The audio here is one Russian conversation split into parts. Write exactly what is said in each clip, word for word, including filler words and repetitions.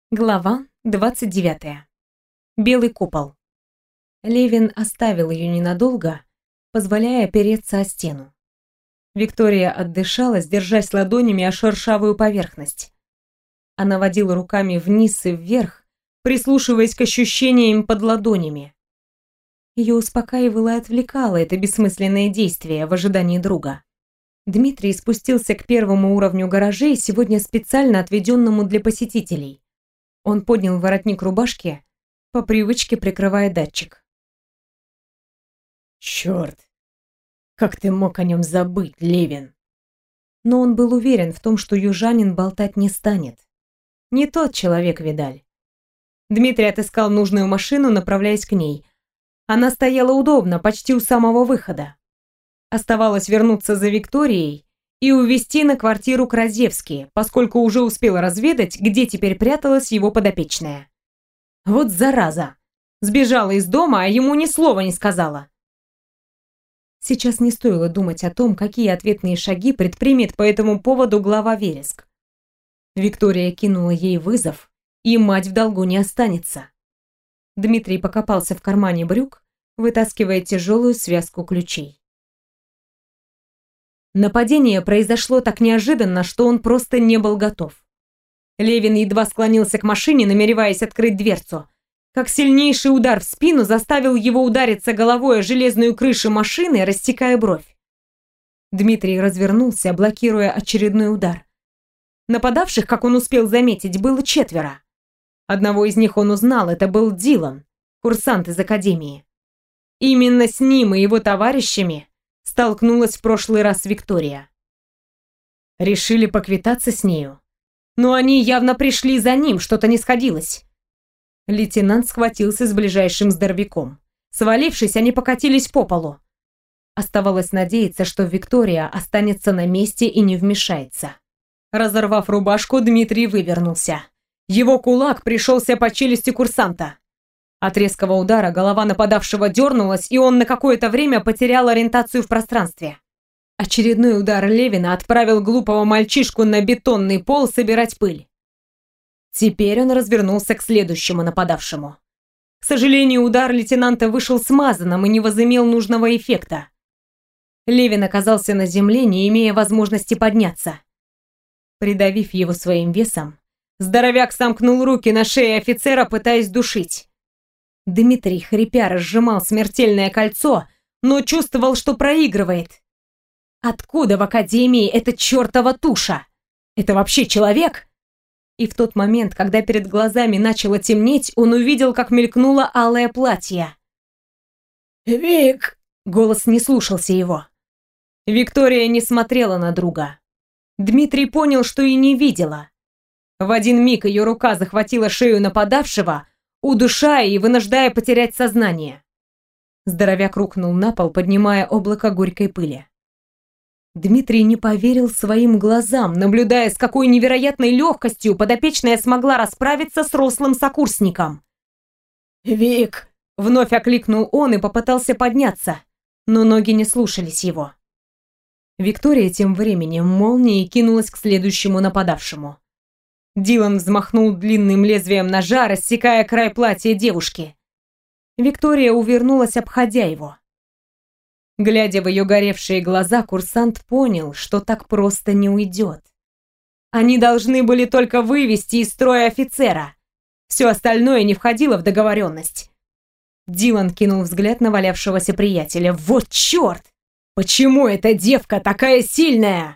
Глава двадцать девятая. Белый купол. Левин оставил ее ненадолго, позволяя опереться о стену. Виктория отдышалась, держась ладонями о шершавую поверхность. Она водила руками вниз и вверх, прислушиваясь к ощущениям под ладонями. Ее успокаивало и отвлекало это бессмысленное действие в ожидании друга. Дмитрий спустился к первому уровню гаражей, сегодня специально отведенному для посетителей. Он поднял воротник рубашки, по привычке прикрывая датчик. «Черт! Как ты мог о нем забыть, Левин?» Но он был уверен в том, что южанин болтать не станет. Не тот человек, Видаль. Дмитрий отыскал нужную машину, направляясь к ней. Она стояла удобно, почти у самого выхода. Оставалось вернуться за Викторией и увезти на квартиру к Розевски, поскольку уже успела разведать, где теперь пряталась его подопечная. Вот зараза! Сбежала из дома, а ему ни слова не сказала. Сейчас не стоило думать о том, какие ответные шаги предпримет по этому поводу глава Вереск. Виктория кинула ей вызов, и мать в долгу не останется. Дмитрий покопался в кармане брюк, вытаскивая тяжелую связку ключей. Нападение произошло так неожиданно, что он просто не был готов. Левин едва склонился к машине, намереваясь открыть дверцу, как сильнейший удар в спину заставил его удариться головой о железную крышу машины, рассекая бровь. Дмитрий развернулся, блокируя очередной удар. Нападавших, как он успел заметить, было четверо. Одного из них он узнал, это был Дилан, курсант из академии. Именно с ним и его товарищами столкнулась в прошлый раз Виктория. Решили поквитаться с нею. Но они явно пришли за ним, что-то не сходилось. Лейтенант схватился с ближайшим здоровяком. Свалившись, они покатились по полу. Оставалось надеяться, что Виктория останется на месте и не вмешается. Разорвав рубашку, Дмитрий вывернулся. Его кулак пришелся по челюсти курсанта. От резкого удара голова нападавшего дернулась, и он на какое-то время потерял ориентацию в пространстве. Очередной удар Левина отправил глупого мальчишку на бетонный пол собирать пыль. Теперь он развернулся к следующему нападавшему. К сожалению, удар лейтенанта вышел смазанным и не возымел нужного эффекта. Левин оказался на земле, не имея возможности подняться. Придавив его своим весом, здоровяк сомкнул руки на шее офицера, пытаясь душить. Дмитрий, хрипя, разжимал смертельное кольцо, но чувствовал, что проигрывает. Откуда в академии эта чертова туша? Это вообще человек? И в тот момент, когда перед глазами начало темнеть, он увидел, как мелькнуло алое платье. «Вик!» — голос не слушался его. Виктория не смотрела на друга. Дмитрий понял, что и не видела. В один миг ее рука захватила шею нападавшего, удушая и вынуждая потерять сознание. Здоровяк рухнул на пол, поднимая облако горькой пыли. Дмитрий не поверил своим глазам, наблюдая, с какой невероятной легкостью подопечная смогла расправиться с рослым сокурсником. «Вик!» — вновь окликнул он и попытался подняться, но ноги не слушались его. Виктория тем временем молнией кинулась к следующему нападавшему. Дилан взмахнул длинным лезвием ножа, рассекая край платья девушки. Виктория увернулась, обходя его. Глядя в ее горевшие глаза, курсант понял, что так просто не уйдет. Они должны были только вывести из строя офицера. Все остальное не входило в договоренность. Дилан кинул взгляд на валявшегося приятеля. «Вот черт! Почему эта девка такая сильная?»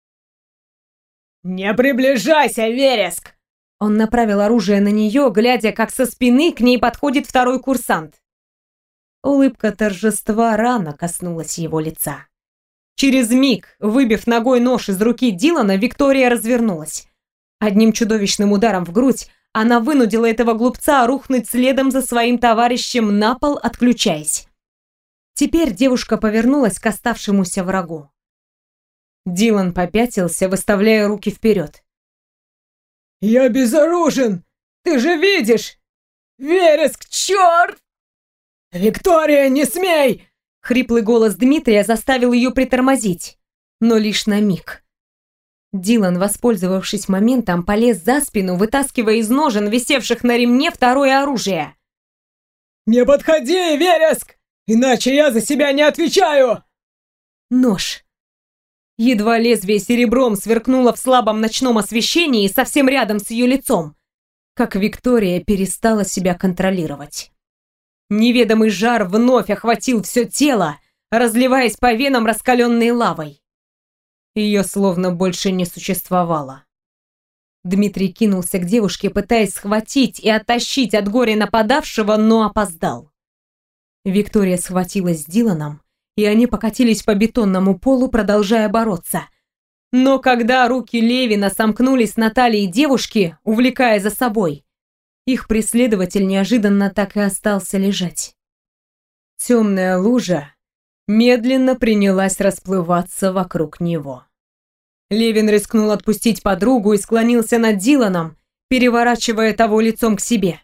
«Не приближайся, Вереск!» Он направил оружие на нее, глядя, как со спины к ней подходит второй курсант. Улыбка торжества рано коснулась его лица. Через миг, выбив ногой нож из руки Дилана, Виктория развернулась. Одним чудовищным ударом в грудь она вынудила этого глупца рухнуть следом за своим товарищем на пол, отключаясь. Теперь девушка повернулась к оставшемуся врагу. Дилан попятился, выставляя руки вперед. «Я безоружен! Ты же видишь! Вереск, черт! Виктория, не смей!» Хриплый голос Дмитрия заставил ее притормозить, но лишь на миг. Дилан, воспользовавшись моментом, полез за спину, вытаскивая из ножен, висевших на ремне, второе оружие. «Не подходи, Вереск! Иначе я за себя не отвечаю!» Нож. Едва лезвие серебром сверкнуло в слабом ночном освещении совсем рядом с ее лицом, как Виктория перестала себя контролировать. Неведомый жар вновь охватил все тело, разливаясь по венам раскаленной лавой. Ее словно больше не существовало. Дмитрий кинулся к девушке, пытаясь схватить и оттащить от горя нападавшего, но опоздал. Виктория схватилась с Диланом, и они покатились по бетонному полу, продолжая бороться. Но когда руки Левина сомкнулись на талии девушки, увлекая за собой, их преследователь неожиданно так и остался лежать. Темная лужа медленно принялась расплываться вокруг него. Левин рискнул отпустить подругу и склонился над Диланом, переворачивая того лицом к себе.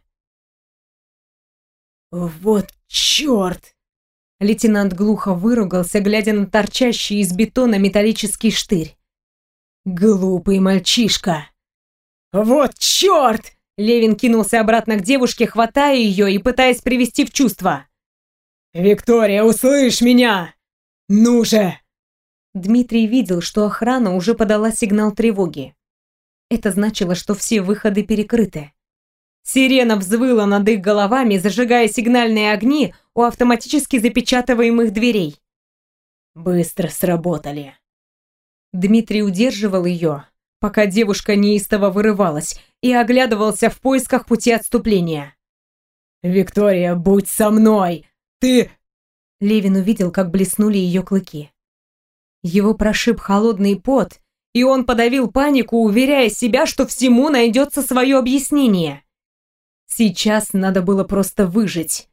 «Вот черт!» Лейтенант глухо выругался, глядя на торчащий из бетона металлический штырь. «Глупый мальчишка!» «Вот черт!» Левин кинулся обратно к девушке, хватая ее и пытаясь привести в чувство. «Виктория, услышь меня! Ну же!» Дмитрий видел, что охрана уже подала сигнал тревоги. Это значило, что все выходы перекрыты. Сирена взвыла над их головами, зажигая сигнальные огни у автоматически запечатываемых дверей. «Быстро сработали». Дмитрий удерживал ее, пока девушка неистово вырывалась, и оглядывался в поисках пути отступления. «Виктория, будь со мной! Ты...» Левин увидел, как блеснули ее клыки. Его прошиб холодный пот, и он подавил панику, уверяя себя, что всему найдется свое объяснение. Сейчас надо было просто выжить.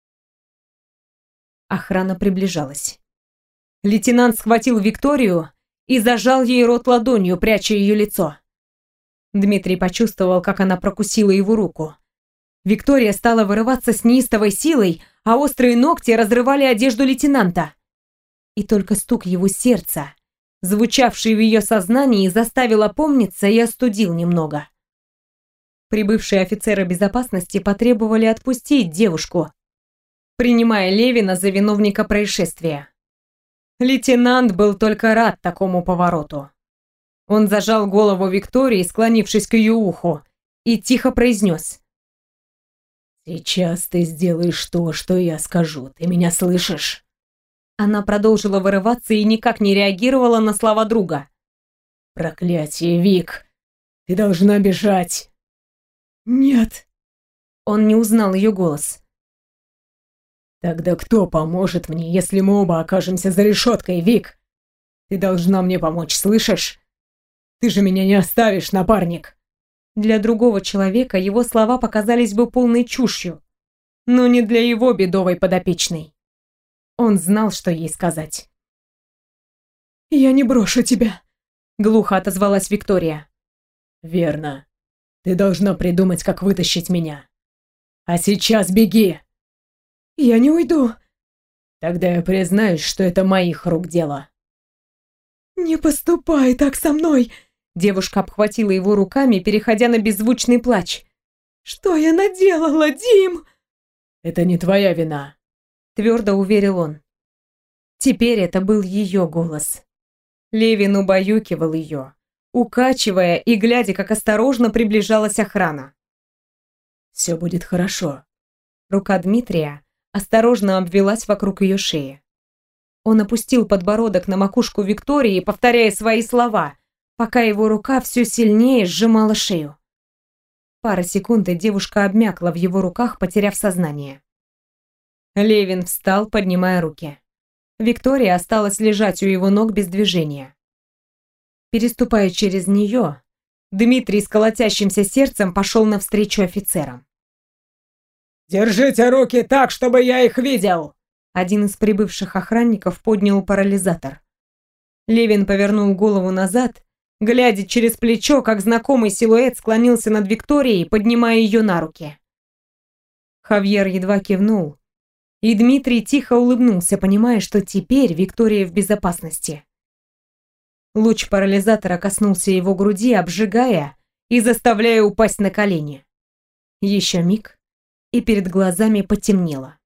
Охрана приближалась. Лейтенант схватил Викторию и зажал ей рот ладонью, пряча ее лицо. Дмитрий почувствовал, как она прокусила его руку. Виктория стала вырываться с неистовой силой, а острые ногти разрывали одежду лейтенанта. И только стук его сердца, звучавший в ее сознании, заставил опомниться и остудил немного. Прибывшие офицеры безопасности потребовали отпустить девушку, принимая Левина за виновника происшествия. Лейтенант был только рад такому повороту. Он зажал голову Виктории, склонившись к ее уху, и тихо произнес: «Сейчас ты сделаешь то, что я скажу. Ты меня слышишь?» Она продолжила вырываться и никак не реагировала на слова друга. «Проклятие, Вик! Ты должна бежать!» «Нет!» Он не узнал ее голос. «Тогда кто поможет мне, если мы оба окажемся за решеткой, Вик? Ты должна мне помочь, слышишь? Ты же меня не оставишь, напарник!» Для другого человека его слова показались бы полной чушью, но не для его бедовой подопечной. Он знал, что ей сказать. «Я не брошу тебя», — глухо отозвалась Виктория. «Верно. Ты должна придумать, как вытащить меня. А сейчас беги!» «Я не уйду». «Тогда я признаюсь, что это моих рук дело». «Не поступай так со мной!» Девушка обхватила его руками, переходя на беззвучный плач. «Что я наделала, Дим?» «Это не твоя вина», — твердо уверил он. Теперь это был ее голос. Левин убаюкивал ее, укачивая и глядя, как осторожно приближалась охрана. «Все будет хорошо». Рука Дмитрия осторожно обвелась вокруг ее шеи. Он опустил подбородок на макушку Виктории, повторяя свои слова, пока его рука все сильнее сжимала шею. Пара секунд, и девушка обмякла в его руках, потеряв сознание. Левин встал, поднимая руки. Виктория осталась лежать у его ног без движения. Переступая через нее, Дмитрий с колотящимся сердцем пошел навстречу офицерам. «Держите руки так, чтобы я их видел!» Один из прибывших охранников поднял парализатор. Левин повернул голову назад, глядя через плечо, как знакомый силуэт склонился над Викторией, поднимая ее на руки. Хавьер едва кивнул, и Дмитрий тихо улыбнулся, понимая, что теперь Виктория в безопасности. Луч парализатора коснулся его груди, обжигая и заставляя упасть на колени. Еще миг, и перед глазами потемнело.